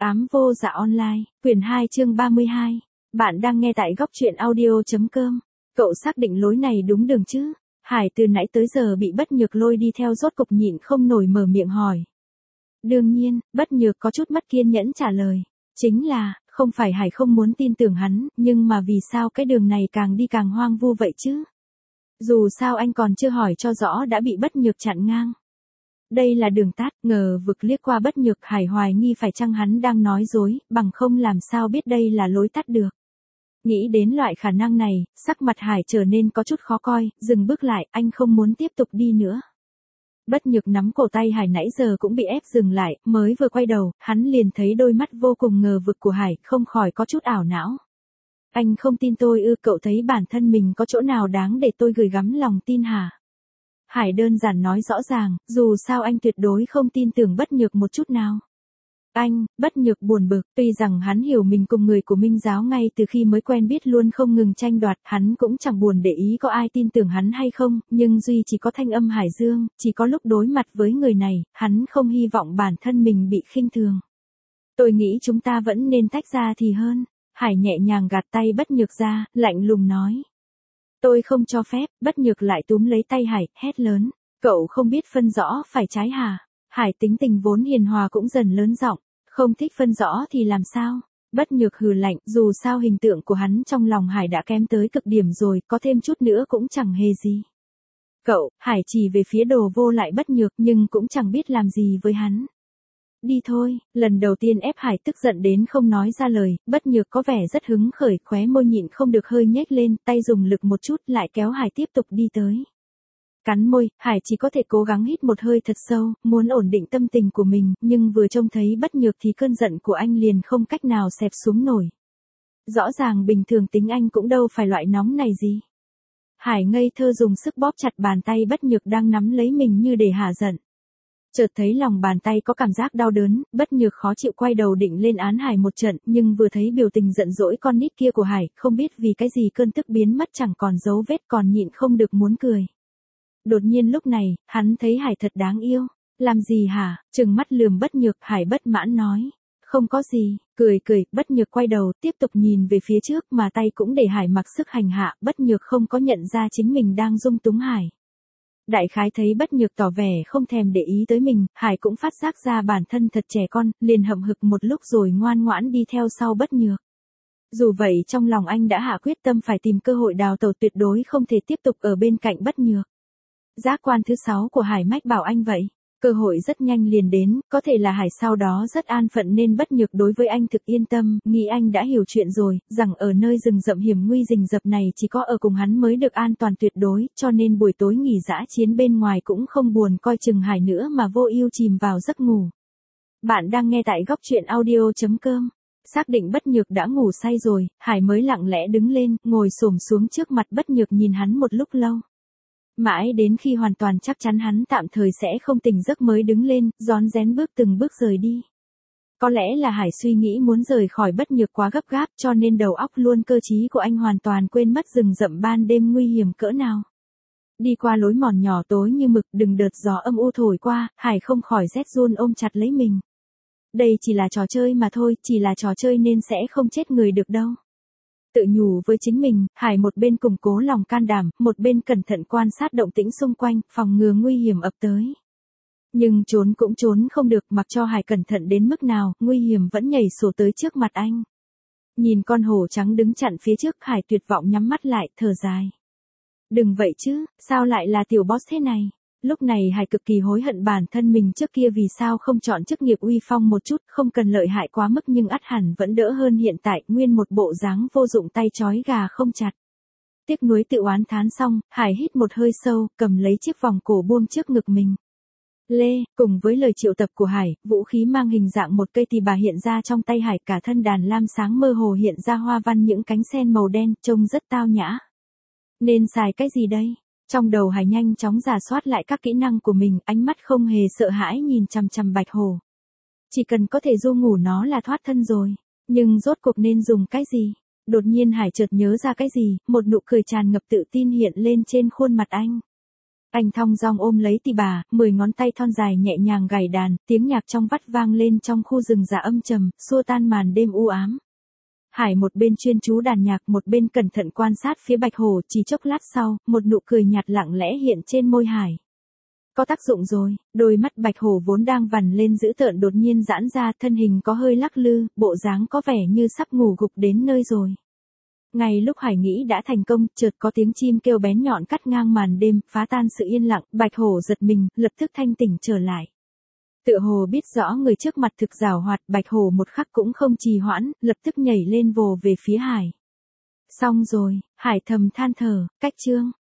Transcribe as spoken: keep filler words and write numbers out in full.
Ám vô dạ online, quyển hai chương ba mươi hai. Bạn đang nghe tại góc truyện audio.com. Cậu xác định lối này đúng đường chứ? Hải từ nãy tới giờ bị Bất Nhược lôi đi theo rốt cục nhịn không nổi mở miệng hỏi. Đương nhiên, Bất Nhược có chút mất kiên nhẫn trả lời. Chính là, không phải Hải không muốn tin tưởng hắn, nhưng mà vì sao cái đường này càng đi càng hoang vu vậy chứ? Dù sao anh còn chưa hỏi cho rõ đã bị Bất Nhược chặn ngang. Đây là đường tắt, ngờ vực liếc qua Bất Nhược, Hải hoài nghi phải chăng hắn đang nói dối, bằng không làm sao biết đây là lối tắt được. Nghĩ đến loại khả năng này, sắc mặt Hải trở nên có chút khó coi, dừng bước lại, anh không muốn tiếp tục đi nữa. Bất Nhược nắm cổ tay Hải nãy giờ cũng bị ép dừng lại, mới vừa quay đầu, hắn liền thấy đôi mắt vô cùng ngờ vực của Hải, không khỏi có chút ảo não. Anh không tin tôi ư? Cậu thấy bản thân mình có chỗ nào đáng để tôi gửi gắm lòng tin hả? Hải đơn giản nói rõ ràng, dù sao anh tuyệt đối không tin tưởng Bất Nhược một chút nào. Anh, Bất Nhược buồn bực, tuy rằng hắn hiểu mình cùng người của Minh giáo ngay từ khi mới quen biết luôn không ngừng tranh đoạt, hắn cũng chẳng buồn để ý có ai tin tưởng hắn hay không, nhưng duy chỉ có thanh âm Hải Dương, chỉ có lúc đối mặt với người này, hắn không hy vọng bản thân mình bị khinh thường. Tôi nghĩ chúng ta vẫn nên tách ra thì hơn. Hải nhẹ nhàng gạt tay Bất Nhược ra, lạnh lùng nói. Tôi không cho phép. Bất Nhược lại túm lấy tay Hải, hét lớn. Cậu không biết phân rõ phải trái hả? Hải tính tình vốn hiền hòa cũng dần lớn giọng. Không thích phân rõ thì làm sao? Bất Nhược hừ lạnh, dù sao hình tượng của hắn trong lòng Hải đã kém tới cực điểm rồi, có thêm chút nữa cũng chẳng hề gì. Cậu, Hải chỉ về phía đồ vô lại Bất Nhược nhưng cũng chẳng biết làm gì với hắn. Đi thôi, lần đầu tiên ép Hải tức giận đến không nói ra lời, Bất Nhược có vẻ rất hứng khởi, khóe môi nhịn không được hơi nhếch lên, tay dùng lực một chút lại kéo Hải tiếp tục đi tới. Cắn môi, Hải chỉ có thể cố gắng hít một hơi thật sâu, muốn ổn định tâm tình của mình, nhưng vừa trông thấy Bất Nhược thì cơn giận của anh liền không cách nào xẹp xuống nổi. Rõ ràng bình thường tính anh cũng đâu phải loại nóng này gì. Hải ngây thơ dùng sức bóp chặt bàn tay Bất Nhược đang nắm lấy mình như để hả giận. Chợt thấy lòng bàn tay có cảm giác đau đớn, Bất Nhược khó chịu quay đầu định lên án Hải một trận, nhưng vừa thấy biểu tình giận dỗi con nít kia của Hải, không biết vì cái gì cơn tức biến mất chẳng còn dấu vết, còn nhịn không được muốn cười. Đột nhiên lúc này, hắn thấy Hải thật đáng yêu. Làm gì hả? Trừng mắt lườm Bất Nhược, Hải bất mãn nói. Không có gì, cười cười, Bất Nhược quay đầu, tiếp tục nhìn về phía trước mà tay cũng để Hải mặc sức hành hạ, Bất Nhược không có nhận ra chính mình đang dung túng Hải. Đại khái thấy Bất Nhược tỏ vẻ không thèm để ý tới mình, Hải cũng phát giác ra bản thân thật trẻ con, liền hậm hực một lúc rồi ngoan ngoãn đi theo sau Bất Nhược. Dù vậy trong lòng anh đã hạ quyết tâm phải tìm cơ hội đào tẩu, tuyệt đối không thể tiếp tục ở bên cạnh Bất Nhược. Giác quan thứ sáu của Hải mách bảo anh vậy. Cơ hội rất nhanh liền đến, có thể là Hải sau đó rất an phận nên Bất Nhược đối với anh thực yên tâm, nghĩ anh đã hiểu chuyện rồi, rằng ở nơi rừng rậm hiểm nguy rình rập này chỉ có ở cùng hắn mới được an toàn tuyệt đối, cho nên buổi tối nghỉ dã chiến bên ngoài cũng không buồn coi chừng Hải nữa mà vô ưu chìm vào giấc ngủ. Bạn đang nghe tại góc truyện audio.com. Xác định Bất Nhược đã ngủ say rồi, Hải mới lặng lẽ đứng lên, ngồi xổm xuống trước mặt Bất Nhược nhìn hắn một lúc lâu. Mãi đến khi hoàn toàn chắc chắn hắn tạm thời sẽ không tỉnh giấc mới đứng lên, rón rén bước từng bước rời đi. Có lẽ là Hải suy nghĩ muốn rời khỏi Bất Nhược quá gấp gáp cho nên đầu óc luôn cơ trí của anh hoàn toàn quên mất rừng rậm ban đêm nguy hiểm cỡ nào. Đi qua lối mòn nhỏ tối như mực, từng đợt gió âm u thổi qua, Hải không khỏi rét run ôm chặt lấy mình. Đây chỉ là trò chơi mà thôi, chỉ là trò chơi nên sẽ không chết người được đâu. Tự nhủ với chính mình, Hải một bên củng cố lòng can đảm, một bên cẩn thận quan sát động tĩnh xung quanh, phòng ngừa nguy hiểm ập tới. Nhưng trốn cũng trốn không được, mặc cho Hải cẩn thận đến mức nào, nguy hiểm vẫn nhảy sổ tới trước mặt anh. Nhìn con hổ trắng đứng chặn phía trước, Hải tuyệt vọng nhắm mắt lại, thở dài. Đừng vậy chứ, sao lại là tiểu boss thế này? Lúc này Hải cực kỳ hối hận bản thân mình trước kia vì sao không chọn chức nghiệp uy phong một chút, không cần lợi hại quá mức nhưng ắt hẳn vẫn đỡ hơn hiện tại, nguyên một bộ dáng vô dụng tay trói gà không chặt. Tiếc nuối tự oán thán xong, Hải hít một hơi sâu, cầm lấy chiếc vòng cổ buông trước ngực mình. Lê, cùng với lời triệu tập của Hải, vũ khí mang hình dạng một cây tỳ bà hiện ra trong tay Hải, cả thân đàn lam sáng mơ hồ hiện ra hoa văn những cánh sen màu đen, trông rất tao nhã. Nên xài cái gì đây? Trong đầu Hải nhanh chóng rà soát lại các kỹ năng của mình, ánh mắt không hề sợ hãi nhìn chằm chằm bạch hổ. Chỉ cần có thể du ngủ nó là thoát thân rồi. Nhưng rốt cuộc nên dùng cái gì? Đột nhiên Hải chợt nhớ ra cái gì, một nụ cười tràn ngập tự tin hiện lên trên khuôn mặt anh. Anh thong dong ôm lấy tỳ bà, mười ngón tay thon dài nhẹ nhàng gảy đàn, tiếng nhạc trong vắt vang lên trong khu rừng già âm trầm, xua tan màn đêm u ám. Hải một bên chuyên chú đàn nhạc, một bên cẩn thận quan sát phía Bạch Hổ, chỉ chốc lát sau, một nụ cười nhạt lặng lẽ hiện trên môi Hải. Có tác dụng rồi, đôi mắt Bạch Hổ vốn đang vằn lên dữ tợn đột nhiên giãn ra, thân hình có hơi lắc lư, bộ dáng có vẻ như sắp ngủ gục đến nơi rồi. Ngay lúc Hải nghĩ đã thành công, chợt có tiếng chim kêu bén nhọn cắt ngang màn đêm, phá tan sự yên lặng, Bạch Hổ giật mình, lập tức thanh tỉnh trở lại. Tựa hồ biết rõ người trước mặt thực giảo hoạt, Bạch Hổ một khắc cũng không trì hoãn, lập tức nhảy lên vồ về phía Hải. Xong rồi, Hải thầm than thở, cách chương.